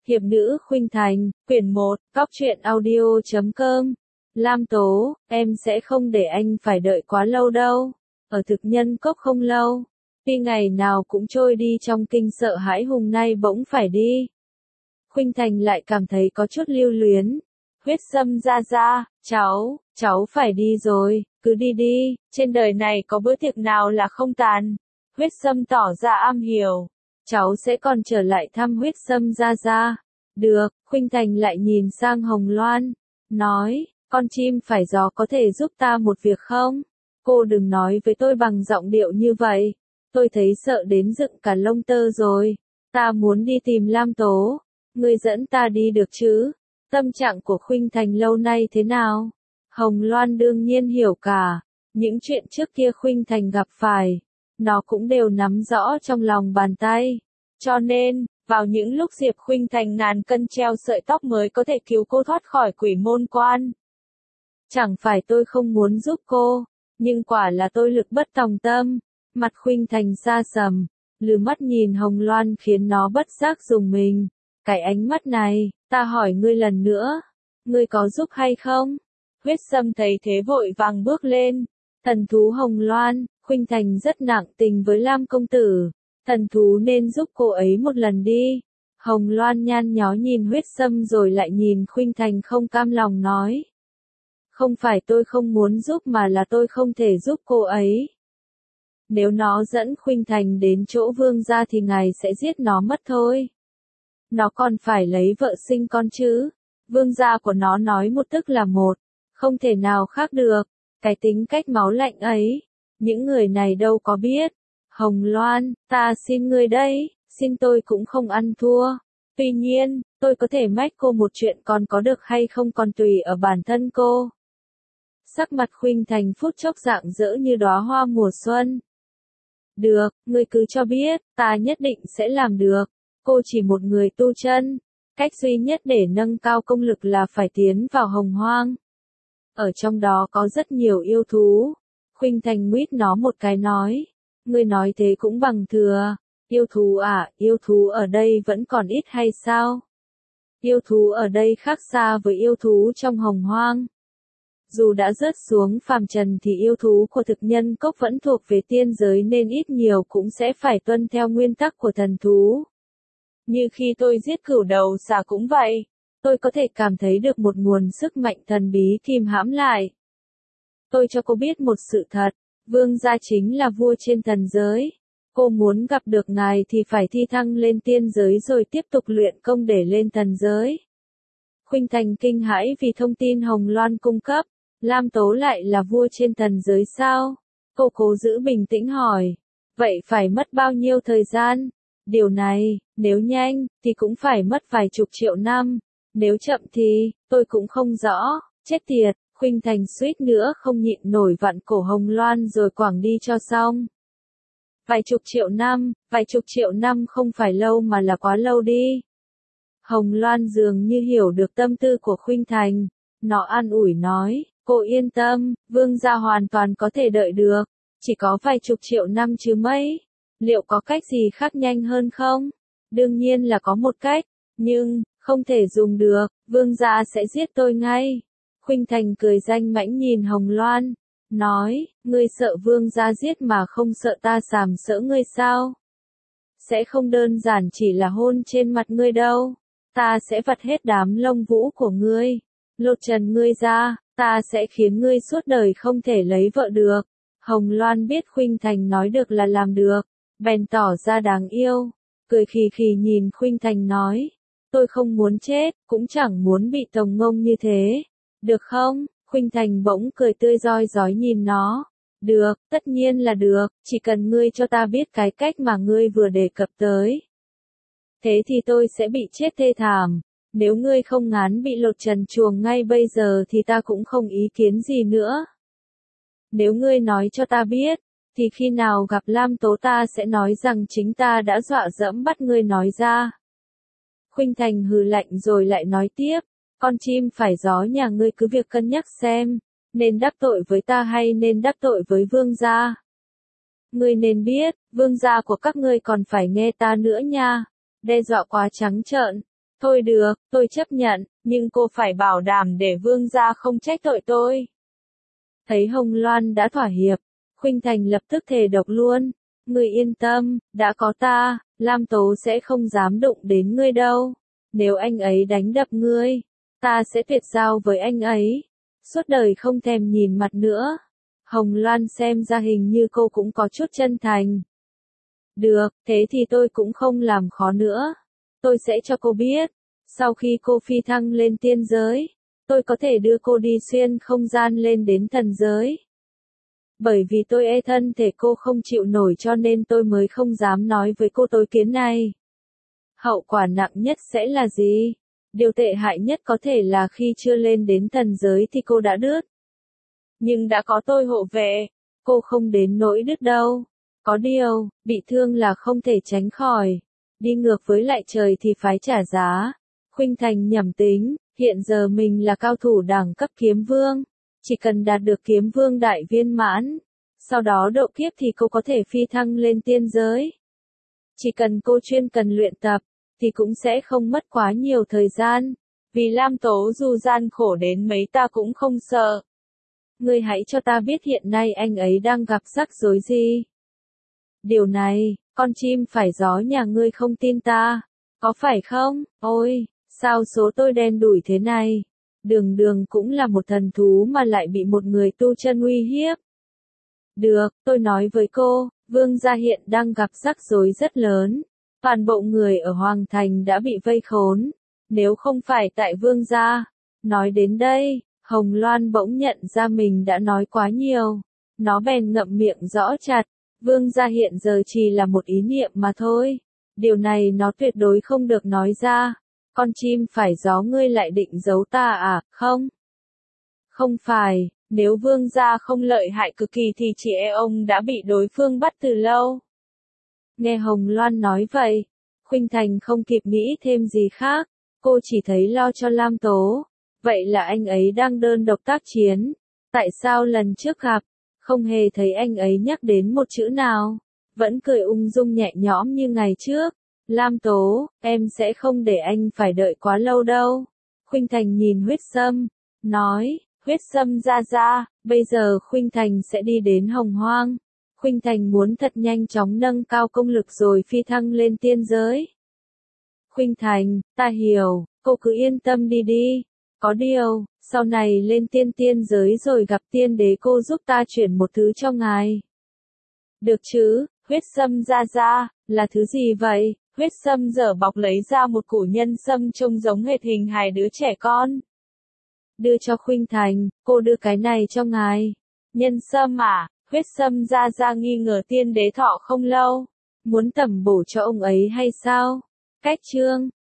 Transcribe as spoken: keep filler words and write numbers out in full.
Hiệp nữ Khuynh Thành, quyển một, góc truyện audio chấm com. Lam Tố, em sẽ không để anh phải đợi quá lâu đâu. Ở thực nhân cốc không lâu. Tuy ngày nào cũng trôi đi trong kinh sợ hãi hùng nay bỗng phải đi. Khuynh Thành lại cảm thấy có chút lưu luyến. Huyết Sâm ra ra, cháu, cháu phải đi rồi, cứ đi đi, trên đời này có bữa tiệc nào là không tàn. Huyết Sâm tỏ ra am hiểu. Cháu sẽ còn trở lại thăm Huyết Sâm ra ra. Được, Khuynh Thành lại nhìn sang Hồng Loan. Nói, con chim phải gió có thể giúp ta một việc không? Cô đừng nói với tôi bằng giọng điệu như vậy. Tôi thấy sợ đến dựng cả lông tơ rồi. Ta muốn đi tìm Lam Tố. Ngươi dẫn ta đi được chứ? Tâm trạng của Khuynh Thành lâu nay thế nào? Hồng Loan đương nhiên hiểu cả. Những chuyện trước kia Khuynh Thành gặp phải, nó cũng đều nắm rõ trong lòng bàn tay. Cho nên, vào những lúc Diệp Khuynh Thành ngàn cân treo sợi tóc mới có thể cứu cô thoát khỏi quỷ môn quan. Chẳng phải tôi không muốn giúp cô, nhưng quả là tôi lực bất tòng tâm. Mặt Khuynh Thành xa sầm, lừ mắt nhìn Hồng Loan khiến nó bất giác rùng mình. Cái ánh mắt này, ta hỏi ngươi lần nữa, ngươi có giúp hay không? Huyết Sâm thấy thế vội vàng bước lên. Thần thú Hồng Loan, Khuynh Thành rất nặng tình với Lam công tử. Thần thú nên giúp cô ấy một lần đi. Hồng Loan nhan nhó nhìn Huyết Sâm rồi lại nhìn Khuynh Thành không cam lòng nói. Không phải tôi không muốn giúp mà là tôi không thể giúp cô ấy. Nếu nó dẫn Khuynh Thành đến chỗ vương gia thì ngài sẽ giết nó mất thôi. Nó còn phải lấy vợ sinh con chứ. Vương gia của nó nói một tức là một. Không thể nào khác được. Cái tính cách máu lạnh ấy, những người này đâu có biết. Hồng Loan, ta xin ngươi đây, xin tôi cũng không ăn thua. Tuy nhiên, tôi có thể mách cô một chuyện còn có được hay không còn tùy ở bản thân cô. Sắc mặt Khuynh Thành phút chốc rạng rỡ như đóa hoa mùa xuân. Được, ngươi cứ cho biết, ta nhất định sẽ làm được. Cô chỉ một người tu chân. Cách duy nhất để nâng cao công lực là phải tiến vào hồng hoang. Ở trong đó có rất nhiều yêu thú. Khuynh Thành nguyết nó một cái nói. Ngươi nói thế cũng bằng thừa. Yêu thú à, yêu thú ở đây vẫn còn ít hay sao? Yêu thú ở đây khác xa với yêu thú trong hồng hoang. Dù đã rớt xuống phàm trần thì yêu thú của thực nhân cốc vẫn thuộc về tiên giới nên ít nhiều cũng sẽ phải tuân theo nguyên tắc của thần thú. Như khi tôi giết cửu đầu xà cũng vậy. Tôi có thể cảm thấy được một nguồn sức mạnh thần bí kìm hãm lại. Tôi cho cô biết một sự thật. Vương gia chính là vua trên thần giới. Cô muốn gặp được ngài thì phải thi thăng lên tiên giới rồi tiếp tục luyện công để lên thần giới. Khuynh Thành kinh hãi vì thông tin Hồng Loan cung cấp. Lam Tố lại là vua trên thần giới sao? Cô cố giữ bình tĩnh hỏi. Vậy phải mất bao nhiêu thời gian? Điều này, nếu nhanh, thì cũng phải mất vài chục triệu năm. Nếu chậm thì, tôi cũng không rõ. Chết tiệt, Khuynh Thành suýt nữa không nhịn nổi vặn cổ Hồng Loan rồi quẳng đi cho xong. Vài chục triệu năm, vài chục triệu năm không phải lâu mà là quá lâu đi. Hồng Loan dường như hiểu được tâm tư của Khuynh Thành. Nó an ủi nói, cô yên tâm, vương gia hoàn toàn có thể đợi được. Chỉ có vài chục triệu năm chứ mấy. Liệu có cách gì khác nhanh hơn không? Đương nhiên là có một cách, nhưng, không thể dùng được, vương gia sẽ giết tôi ngay. Khuynh Thành cười danh mãnh nhìn Hồng Loan, nói, ngươi sợ vương gia giết mà không sợ ta sàm sỡ ngươi sao? Sẽ không đơn giản chỉ là hôn trên mặt ngươi đâu, ta sẽ vặt hết đám lông vũ của ngươi, lột trần ngươi ra, ta sẽ khiến ngươi suốt đời không thể lấy vợ được. Hồng Loan biết Khuynh Thành nói được là làm được, bèn tỏ ra đáng yêu, cười khì khì nhìn Khuynh Thành nói, tôi không muốn chết, cũng chẳng muốn bị tồng ngông như thế. Được không? Khuynh Thành bỗng cười tươi rói rói nhìn nó. Được, tất nhiên là được, chỉ cần ngươi cho ta biết cái cách mà ngươi vừa đề cập tới. Thế thì tôi sẽ bị chết thê thảm. Nếu ngươi không ngán bị lột trần truồng ngay bây giờ thì ta cũng không ý kiến gì nữa. Nếu ngươi nói cho ta biết, thì khi nào gặp Lam Tố ta sẽ nói rằng chính ta đã dọa dẫm bắt ngươi nói ra. Khuynh Thành hừ lạnh rồi lại nói tiếp, con chim phải gió nhà ngươi cứ việc cân nhắc xem, nên đắc tội với ta hay nên đắc tội với vương gia. Ngươi nên biết, vương gia của các ngươi còn phải nghe ta nữa nha, đe dọa quá trắng trợn. Thôi được, tôi chấp nhận, nhưng cô phải bảo đảm để vương gia không trách tội tôi. Thấy Hồng Loan đã thỏa hiệp, Khuynh Thành lập tức thề độc luôn. Ngươi yên tâm, đã có ta, Lam Tố sẽ không dám đụng đến ngươi đâu. Nếu anh ấy đánh đập ngươi, ta sẽ tuyệt giao với anh ấy. Suốt đời không thèm nhìn mặt nữa. Hồng Loan xem ra hình như cô cũng có chút chân thành. Được, thế thì tôi cũng không làm khó nữa. Tôi sẽ cho cô biết. Sau khi cô phi thăng lên tiên giới, tôi có thể đưa cô đi xuyên không gian lên đến thần giới. Bởi vì tôi e thân thể cô không chịu nổi cho nên tôi mới không dám nói với cô tối kiến này. Hậu quả nặng nhất sẽ là gì? Điều tệ hại nhất có thể là khi chưa lên đến thần giới thì cô đã đứt. Nhưng đã có tôi hộ vệ, cô không đến nỗi đứt đâu. Có điều, bị thương là không thể tránh khỏi. Đi ngược với lại trời thì phải trả giá. Khuynh Thành nhẩm tính, hiện giờ mình là cao thủ đẳng cấp kiếm vương. Chỉ cần đạt được kiếm vương đại viên mãn. Sau đó độ kiếp thì cô có thể phi thăng lên tiên giới. Chỉ cần cô chuyên cần luyện tập, thì cũng sẽ không mất quá nhiều thời gian. Vì Lam Tố dù gian khổ đến mấy ta cũng không sợ. Ngươi hãy cho ta biết hiện nay anh ấy đang gặp rắc rối gì. Điều này, con chim phải gió nhà ngươi không tin ta, có phải không? Ôi, sao số tôi đen đủi thế này? Đường đường cũng là một thần thú mà lại bị một người tu chân uy hiếp. Được, tôi nói với cô, vương gia hiện đang gặp rắc rối rất lớn. Toàn bộ người ở Hoàng Thành đã bị vây khốn. Nếu không phải tại vương gia. Nói đến đây, Hồng Loan bỗng nhận ra mình đã nói quá nhiều. Nó bèn ngậm miệng rõ chặt. Vương gia hiện giờ chỉ là một ý niệm mà thôi. Điều này nó tuyệt đối không được nói ra. Con chim phải gió ngươi lại định giấu ta à, không? Không phải, nếu vương gia không lợi hại cực kỳ thì chị e ông đã bị đối phương bắt từ lâu. Nghe Hồng Loan nói vậy, Khuynh Thành không kịp nghĩ thêm gì khác, cô chỉ thấy lo cho Lam Tố. Vậy là anh ấy đang đơn độc tác chiến. Tại sao lần trước gặp, không hề thấy anh ấy nhắc đến một chữ nào, vẫn cười ung dung nhẹ nhõm như ngày trước. Lam Tố, em sẽ không để anh phải đợi quá lâu đâu. Khuynh Thành nhìn Huyết Sâm, nói, Huyết Sâm ra ra, bây giờ Khuynh Thành sẽ đi đến Hồng Hoang. Khuynh Thành muốn thật nhanh chóng nâng cao công lực rồi phi thăng lên tiên giới. Khuynh Thành, ta hiểu, cô cứ yên tâm đi đi. Có điều, sau này lên tiên tiên giới rồi gặp tiên đế cô giúp ta chuyển một thứ cho ngài. Được chứ, Huyết Sâm ra ra, là thứ gì vậy? Huyết Sâm dở bọc lấy ra một củ nhân sâm trông giống hệt hình hài đứa trẻ con. Đưa cho Khuynh Thành, cô đưa cái này cho ngài. Nhân sâm à? Huyết Sâm ra ra nghi ngờ tiên đế thọ không lâu. Muốn tẩm bổ cho ông ấy hay sao? Cách chương